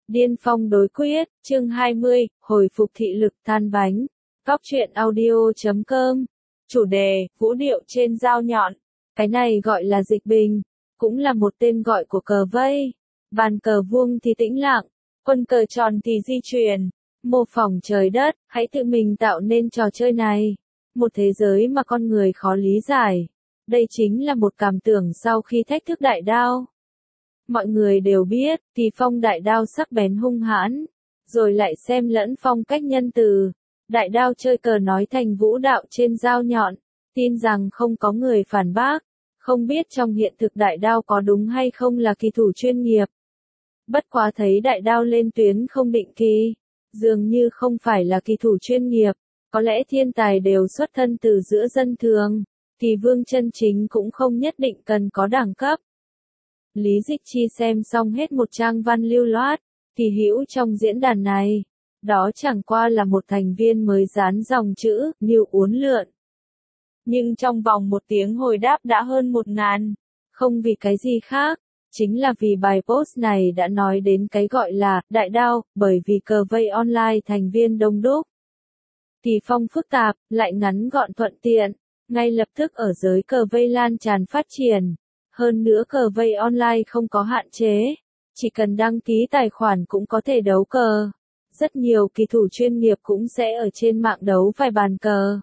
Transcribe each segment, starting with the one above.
Điên phong đối quyết, chương 20, hồi phục thị lực than bánh. Góc truyện audio.com. Chủ đề, vũ điệu trên dao nhọn. Cái này gọi là dịch bình, cũng là một tên gọi của cờ vây. Bàn cờ vuông thì tĩnh lặng, quân cờ tròn thì di chuyển. Mô phỏng trời đất, hãy tự mình tạo nên trò chơi này. Một thế giới mà con người khó lý giải. Đây chính là một cảm tưởng sau khi thách thức đại đao. Mọi người đều biết, thì phong đại đao sắc bén hung hãn, rồi lại xem lẫn phong cách nhân từ. Đại đao chơi cờ nói thành vũ đạo trên dao nhọn, tin rằng không có người phản bác, không biết trong hiện thực đại đao có đúng hay không là kỳ thủ chuyên nghiệp. Bất quá thấy đại đao lên tuyến không định kỳ, dường như không phải là kỳ thủ chuyên nghiệp, có lẽ thiên tài đều xuất thân từ giữa dân thường, thì vương chân chính cũng không nhất định cần có đẳng cấp. Lý Dịch Chi xem xong hết một trang văn lưu loát, thì hữu trong diễn đàn này, đó chẳng qua là một thành viên mới dán dòng chữ, như uốn lượn. Nhưng trong vòng một tiếng hồi đáp đã hơn 1000, không vì cái gì khác, chính là vì bài post này đã nói đến cái gọi là, đại đao, bởi vì cờ vây online thành viên đông đúc. Thì phong phức tạp, lại ngắn gọn thuận tiện, ngay lập tức ở giới cờ vây lan tràn phát triển. Hơn nữa cờ vây online không có hạn chế, chỉ cần đăng ký tài khoản cũng có thể đấu cờ. Rất nhiều kỳ thủ chuyên nghiệp cũng sẽ ở trên mạng đấu vài bàn cờ.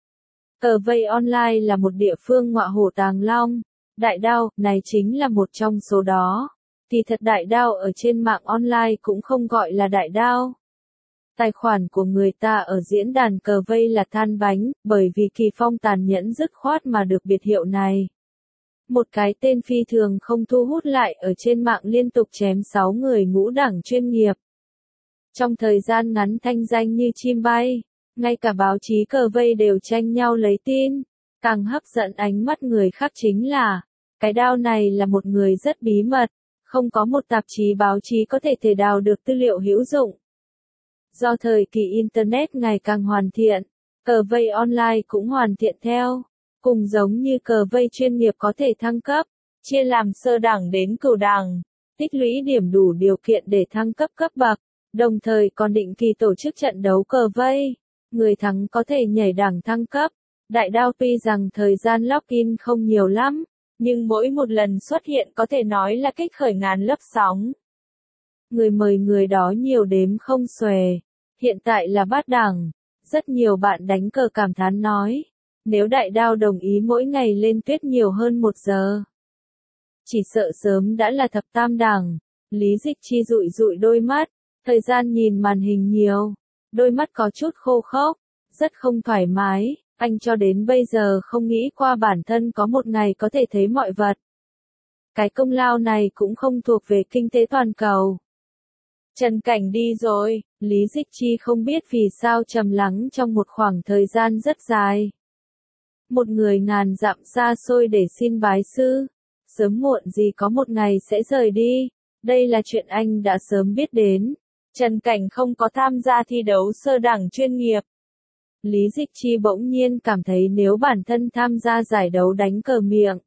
Cờ vây online là một địa phương ngọa hổ tàng long, đại đao này chính là một trong số đó. Thì thật đại đao ở trên mạng online cũng không gọi là đại đao. Tài khoản của người ta ở diễn đàn cờ vây là than bánh, bởi vì kỳ phong tàn nhẫn dứt khoát mà được biệt hiệu này. Một cái tên phi thường không thu hút lại ở trên mạng liên tục chém 6 người ngũ đẳng chuyên nghiệp. Trong thời gian ngắn thanh danh như chim bay, ngay cả báo chí cờ vây đều tranh nhau lấy tin. Càng hấp dẫn ánh mắt người khác chính là, cái đao này là một người rất bí mật, không có một tạp chí báo chí có thể đào được tư liệu hữu dụng. Do thời kỳ Internet ngày càng hoàn thiện, cờ vây online cũng hoàn thiện theo. Cùng giống như cờ vây chuyên nghiệp có thể thăng cấp, chia làm sơ đẳng đến cửu đẳng, tích lũy điểm đủ điều kiện để thăng cấp cấp bậc, đồng thời còn định kỳ tổ chức trận đấu cờ vây. Người thắng có thể nhảy đẳng thăng cấp. Đại đao tuy rằng thời gian login không nhiều lắm, nhưng mỗi một lần xuất hiện có thể nói là kích khởi ngàn lớp sóng. Người mời người đó nhiều đếm không xuể. Hiện tại là bát đẳng. Rất nhiều bạn đánh cờ cảm thán nói. Nếu đại đao đồng ý mỗi ngày lên tuyết nhiều hơn 1 giờ, chỉ sợ sớm đã là thập tam đẳng. Lý Dịch Chi dụi dụi đôi mắt, thời gian nhìn màn hình nhiều, đôi mắt có chút khô khốc, rất không thoải mái, anh cho đến bây giờ không nghĩ qua bản thân có một ngày có thể thấy mọi vật. Cái công lao này cũng không thuộc về kinh tế toàn cầu. Trần Cảnh đi rồi, Lý Dịch Chi không biết vì sao trầm lắng trong một khoảng thời gian rất dài. Một người ngàn dặm xa xôi để xin bái sư, sớm muộn gì có một ngày sẽ rời đi, đây là chuyện anh đã sớm biết đến. Trần Cảnh không có tham gia thi đấu sơ đẳng chuyên nghiệp. Lý Dịch Chi bỗng nhiên cảm thấy nếu bản thân tham gia giải đấu đánh cờ miệng,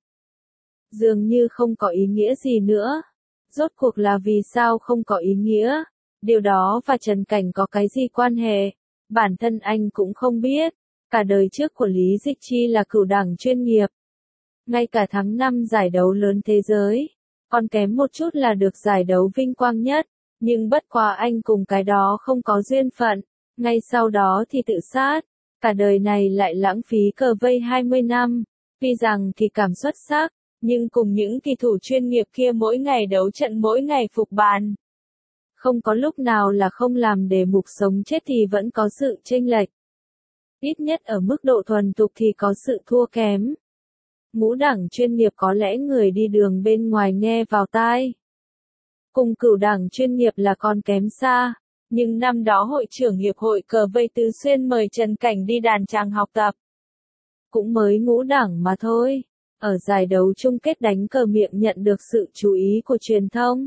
dường như không có ý nghĩa gì nữa. Rốt cuộc là vì sao không có ý nghĩa? Điều đó và Trần Cảnh có cái gì quan hệ? Bản thân anh cũng không biết. Cả đời trước của Lý Dịch Chi là cửu đẳng chuyên nghiệp. Ngay cả tháng 5 giải đấu lớn thế giới, còn kém một chút là được giải đấu vinh quang nhất. Nhưng bất quá anh cùng cái đó không có duyên phận. Ngay sau đó thì tự sát. Cả đời này lại lãng phí cờ vây 20 năm. Tuy rằng kỳ cảm xuất sắc, nhưng cùng những kỳ thủ chuyên nghiệp kia mỗi ngày đấu trận mỗi ngày phục bàn. Không có lúc nào là không làm đề mục sống chết thì vẫn có sự chênh lệch. Ít nhất ở mức độ thuần thục thì có sự thua kém. Ngũ đẳng chuyên nghiệp có lẽ người đi đường bên ngoài nghe vào tai. Cùng cửu đẳng chuyên nghiệp là còn kém xa. Nhưng năm đó hội trưởng hiệp hội cờ vây Tứ Xuyên mời Trần Cảnh đi đàn tràng học tập. Cũng mới ngũ đẳng mà thôi. Ở giải đấu chung kết đánh cờ miệng nhận được sự chú ý của truyền thông.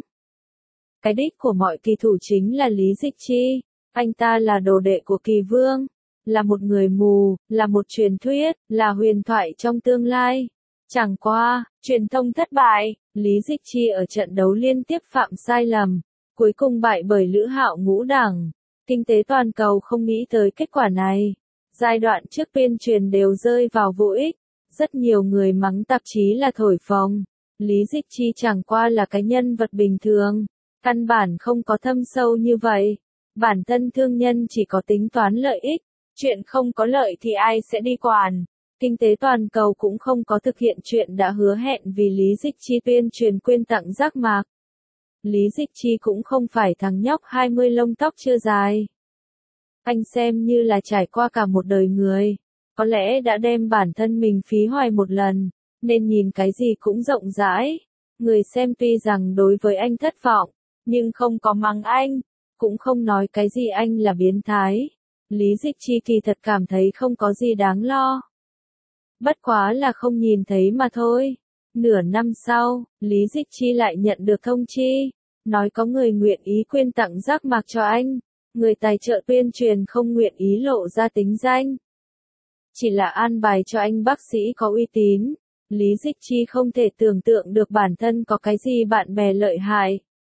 Cái đích của mọi kỳ thủ chính là Lý Dịch Chi. Anh ta là đồ đệ của Kỳ Vương. Là một người mù, là một truyền thuyết, là huyền thoại trong tương lai. Chẳng qua, truyền thông thất bại, Lý Dịch Chi ở trận đấu liên tiếp phạm sai lầm, cuối cùng bại bởi Lữ Hạo ngũ đẳng. Kinh tế toàn cầu không nghĩ tới kết quả này. Giai đoạn trước tuyên truyền đều rơi vào vô ích, rất nhiều người mắng tạp chí là thổi phồng. Lý Dịch Chi chẳng qua là cái nhân vật bình thường, căn bản không có thâm sâu như vậy. Bản thân thương nhân chỉ có tính toán lợi ích, chuyện không có lợi thì ai sẽ đi quản. Kinh tế toàn cầu cũng không có thực hiện chuyện đã hứa hẹn vì Lý Dịch Chi tuyên truyền quyên tặng giác mạc. Lý Dịch Chi cũng không phải thằng nhóc 20 lông tóc chưa dài. Anh xem như là trải qua cả một đời người, có lẽ đã đem bản thân mình phí hoài một lần, nên nhìn cái gì cũng rộng rãi. Người xem tuy rằng đối với anh thất vọng, nhưng không có mắng anh, cũng không nói cái gì anh là biến thái. Lý Dịch Chi kỳ thật cảm thấy không có gì đáng lo. Bất quá là không nhìn thấy mà thôi. Nửa năm sau, Lý Dịch Chi lại nhận được thông chi, nói có người nguyện ý quyên tặng giác mạc cho anh. Người tài trợ tuyên truyền không nguyện ý lộ ra tính danh. Chỉ là an bài cho anh bác sĩ có uy tín. Lý Dịch Chi không thể tưởng tượng được bản thân có cái gì bạn bè lợi hại.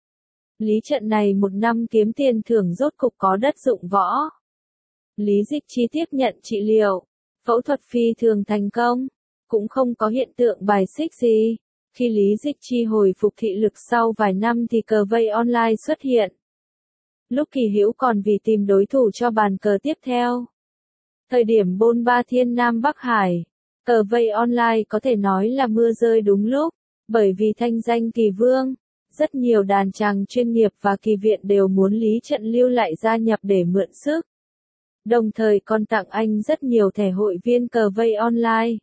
Lý trận này một năm kiếm tiền thưởng rốt cục có đất dụng võ. Lý Dịch Chi tiếp nhận trị liệu. Phẫu thuật phi thường thành công. Cũng không có hiện tượng bài xích gì. Khi Lý Dịch Chi hồi phục thị lực sau vài năm thì cờ vây online xuất hiện. Lúc Kỳ Hữu còn vì tìm đối thủ cho bàn cờ tiếp theo. Thời điểm bôn ba thiên Nam Bắc Hải, cờ vây online có thể nói là mưa rơi đúng lúc, bởi vì thanh danh Kỳ Vương, rất nhiều đàn chàng chuyên nghiệp và kỳ viện đều muốn Lý Trận lưu lại gia nhập để mượn sức. Đồng thời còn tặng anh rất nhiều thẻ hội viên cờ vây online.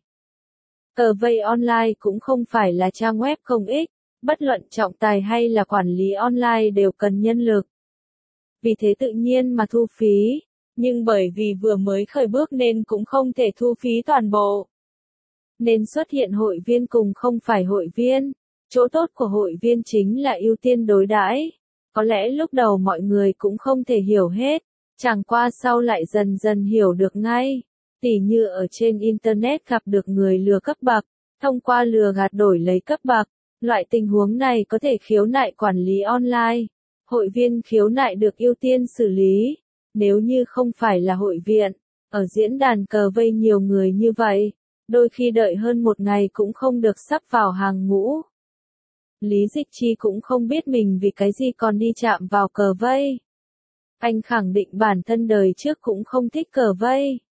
Cờ vây online cũng không phải là trang web công ích, bất luận trọng tài hay là quản lý online đều cần nhân lực. Vì thế tự nhiên mà thu phí, nhưng bởi vì vừa mới khởi bước nên cũng không thể thu phí toàn bộ. Nên xuất hiện hội viên cùng không phải hội viên. Chỗ tốt của hội viên chính là ưu tiên đối đãi. Có lẽ lúc đầu mọi người cũng không thể hiểu hết, chẳng qua sau lại dần dần hiểu được ngay. Tỉ như ở trên Internet gặp được người lừa cấp bậc, thông qua lừa gạt đổi lấy cấp bậc. Loại tình huống này có thể khiếu nại quản lý online. Hội viên khiếu nại được ưu tiên xử lý. Nếu như không phải là hội viên, ở diễn đàn cờ vây nhiều người như vậy, đôi khi đợi hơn một ngày cũng không được sắp vào hàng ngũ. Lý Dịch Chi cũng không biết mình vì cái gì còn đi chạm vào cờ vây. Anh khẳng định bản thân đời trước cũng không thích cờ vây.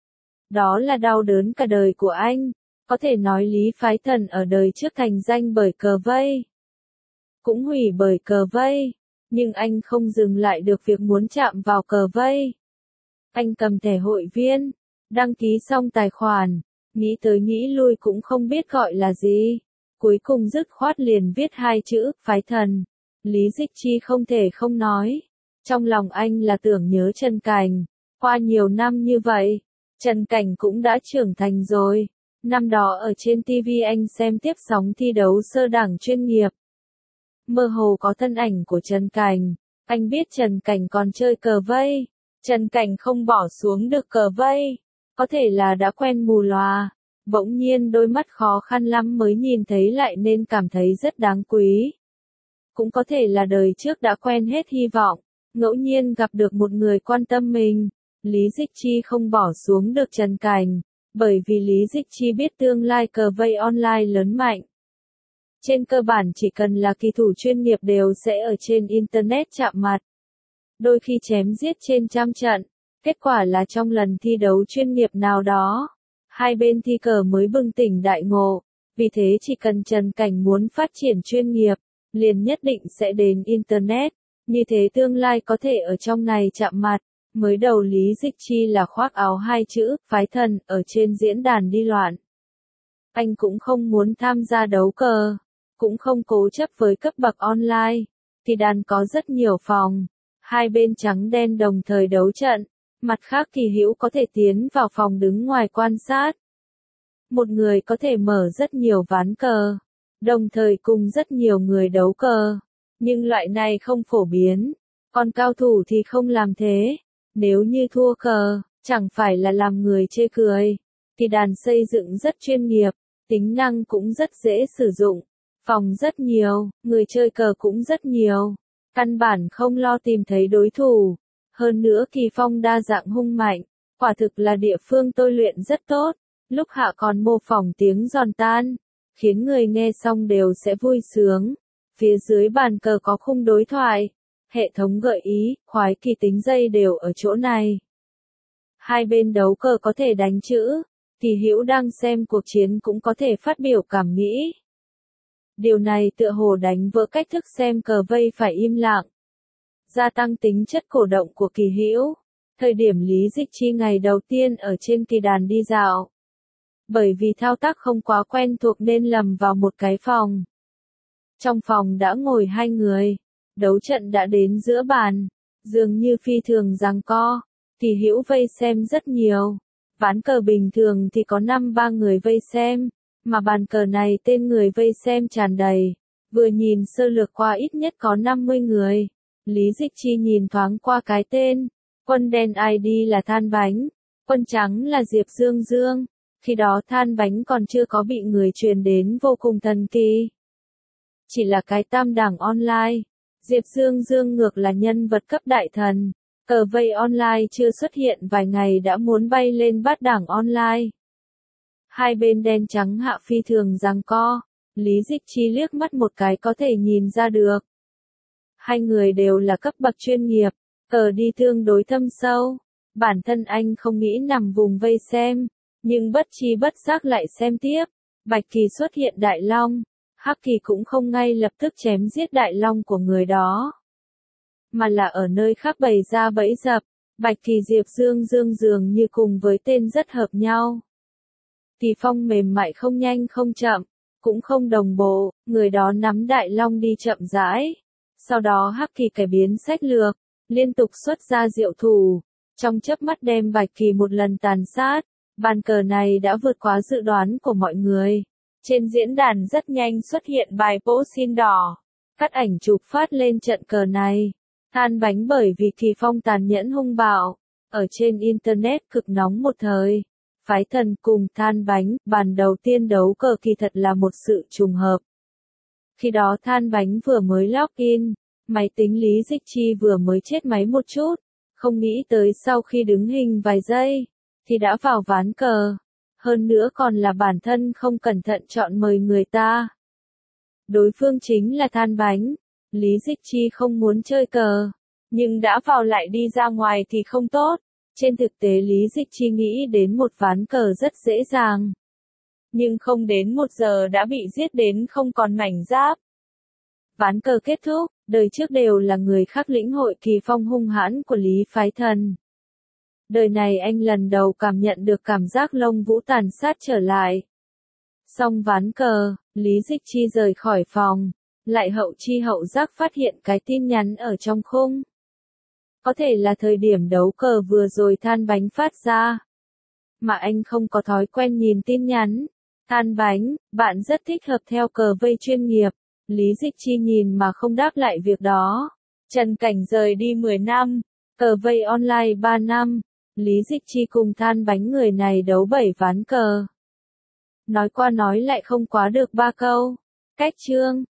Đó là đau đớn cả đời của anh. Có thể nói Lý Phái Thần ở đời trước thành danh bởi cờ vây, cũng hủy bởi cờ vây. Nhưng anh không dừng lại được việc muốn chạm vào cờ vây. Anh cầm thẻ hội viên, đăng ký xong tài khoản, nghĩ tới nghĩ lui cũng không biết gọi là gì. Cuối cùng dứt khoát liền viết hai chữ, Phái Thần. Lý Dịch Chi không thể không nói. Trong lòng anh là tưởng nhớ Trần Cảnh. Qua nhiều năm như vậy, Trần Cảnh cũng đã trưởng thành rồi. Năm đó ở trên TV anh xem tiếp sóng thi đấu sơ đẳng chuyên nghiệp. Mơ hồ có thân ảnh của Trần Cảnh. Anh biết Trần Cảnh còn chơi cờ vây. Trần Cảnh không bỏ xuống được cờ vây. Có thể là đã quen mù lòa. Bỗng nhiên đôi mắt khó khăn lắm mới nhìn thấy lại nên cảm thấy rất đáng quý. Cũng có thể là đời trước đã quen hết hy vọng. Ngẫu nhiên gặp được một người quan tâm mình. Lý Dịch Chi không bỏ xuống được Trần Cảnh. Bởi vì Lý Dịch Chi biết tương lai cờ vây online lớn mạnh. Trên cơ bản chỉ cần là kỳ thủ chuyên nghiệp đều sẽ ở trên Internet chạm mặt. Đôi khi chém giết trên trăm trận. Kết quả là trong lần thi đấu chuyên nghiệp nào đó, hai bên thi cờ mới bừng tỉnh đại ngộ. Vì thế chỉ cần Trần Cảnh muốn phát triển chuyên nghiệp, liền nhất định sẽ đến Internet. Như thế tương lai có thể ở trong này chạm mặt. Mới đầu Lý Dịch Chi là khoác áo hai chữ, Phái Thần, ở trên diễn đàn đi loạn. Anh cũng không muốn tham gia đấu cờ, cũng không cố chấp với cấp bậc online. Thì đàn có rất nhiều phòng, hai bên trắng đen đồng thời đấu trận. Mặt khác Kỳ Hữu có thể tiến vào phòng đứng ngoài quan sát. Một người có thể mở rất nhiều ván cờ, đồng thời cùng rất nhiều người đấu cờ. Nhưng loại này không phổ biến, còn cao thủ thì không làm thế. Nếu như thua cờ, chẳng phải là làm người chê cười. Thì đàn xây dựng rất chuyên nghiệp, tính năng cũng rất dễ sử dụng. Phòng rất nhiều, người chơi cờ cũng rất nhiều. Căn bản không lo tìm thấy đối thủ. Hơn nữa Kỳ Phong đa dạng hung mạnh, quả thực là địa phương tôi luyện rất tốt, lúc hạ còn mô phỏng tiếng giòn tan, khiến người nghe xong đều sẽ vui sướng. Phía dưới bàn cờ có khung đối thoại, hệ thống gợi ý, khoái kỳ tính dây đều ở chỗ này. Hai bên đấu cờ có thể đánh chữ, Kỳ Hữu đang xem cuộc chiến cũng có thể phát biểu cảm nghĩ. Điều này tựa hồ đánh vỡ cách thức xem cờ vây phải im lặng, gia tăng tính chất cổ động của Kỳ Hữu. Thời điểm Lý Dịch Chi ngày đầu tiên ở trên kỳ đàn đi dạo. Bởi vì thao tác không quá quen thuộc nên lầm vào một cái phòng. Trong phòng đã ngồi hai người, đấu trận đã đến giữa bàn, dường như phi thường giằng co, Kỳ Hữu vây xem rất nhiều. Ván cờ bình thường thì có 5-3 người vây xem, mà bàn cờ này tên người vây xem tràn đầy, vừa nhìn sơ lược qua ít nhất có 50 người. Lý Dịch Chi nhìn thoáng qua cái tên, quân đen ID là Than Bánh, quân trắng là Diệp Dương Dương, khi đó Than Bánh còn chưa có bị người truyền đến vô cùng thần kỳ. Chỉ là cái tam đẳng online, Diệp Dương Dương ngược là nhân vật cấp đại thần, cờ vây online chưa xuất hiện vài ngày đã muốn bay lên bát đẳng online. Hai bên đen trắng hạ phi thường giằng co, Lý Dịch Chi liếc mắt một cái có thể nhìn ra được. Hai người đều là cấp bậc chuyên nghiệp, cờ đi tương đối thâm sâu. Bản thân anh không nghĩ nằm vùng vây xem, nhưng bất chi bất giác lại xem tiếp. Bạch Kỳ xuất hiện Đại Long, Hắc Kỳ cũng không ngay lập tức chém giết Đại Long của người đó, mà là ở nơi khác bày ra bẫy dập. Bạch Kỳ Diệp Dương Dương dường như cùng với tên rất hợp nhau. Kỳ Phong mềm mại không nhanh không chậm, cũng không đồng bộ, người đó nắm Đại Long đi chậm rãi. Sau đó Hắc Kỳ cải biến sách lược, liên tục xuất ra diệu thủ, trong chớp mắt đem Bạch Kỳ một lần tàn sát. Bàn cờ này đã vượt quá dự đoán của mọi người. Trên diễn đàn rất nhanh xuất hiện bài vỗ xin đỏ, cắt ảnh chụp phát lên trận cờ này. Than Bánh bởi vì Kỳ Phong tàn nhẫn hung bạo, ở trên Internet cực nóng một thời. Phái Thần cùng Than Bánh, bàn đầu tiên đấu cờ kỳ thật là một sự trùng hợp. Khi đó Than Bánh vừa mới login, máy tính Lý Dịch Chi vừa mới chết máy một chút, không nghĩ tới sau khi đứng hình vài giây, thì đã vào ván cờ. Hơn nữa còn là bản thân không cẩn thận chọn mời người ta. Đối phương chính là Than Bánh. Lý Dịch Chi không muốn chơi cờ, nhưng đã vào lại đi ra ngoài thì không tốt. Trên thực tế Lý Dịch Chi nghĩ đến một ván cờ rất dễ dàng, nhưng không đến 1 giờ đã bị giết đến không còn mảnh giáp. Ván cờ kết thúc, đời trước đều là người khác lĩnh hội Kỳ Phong hung hãn của Lý Phái Thần. Đời này anh lần đầu cảm nhận được cảm giác lông vũ tàn sát trở lại. Xong ván cờ, Lý Dịch Chi rời khỏi phòng, lại hậu chi hậu giác phát hiện cái tin nhắn ở trong khung. Có thể là thời điểm đấu cờ vừa rồi Than Bánh phát ra, mà anh không có thói quen nhìn tin nhắn. Than Bánh, bạn rất thích hợp theo cờ vây chuyên nghiệp. Lý Dịch Chi nhìn mà không đáp lại việc đó. Trần Cảnh rời đi 10 năm, cờ vây online 3 năm. Lý Dịch Chi cùng Than Bánh người này đấu 7 ván cờ. Nói qua nói lại không quá được 3 câu. Cách chương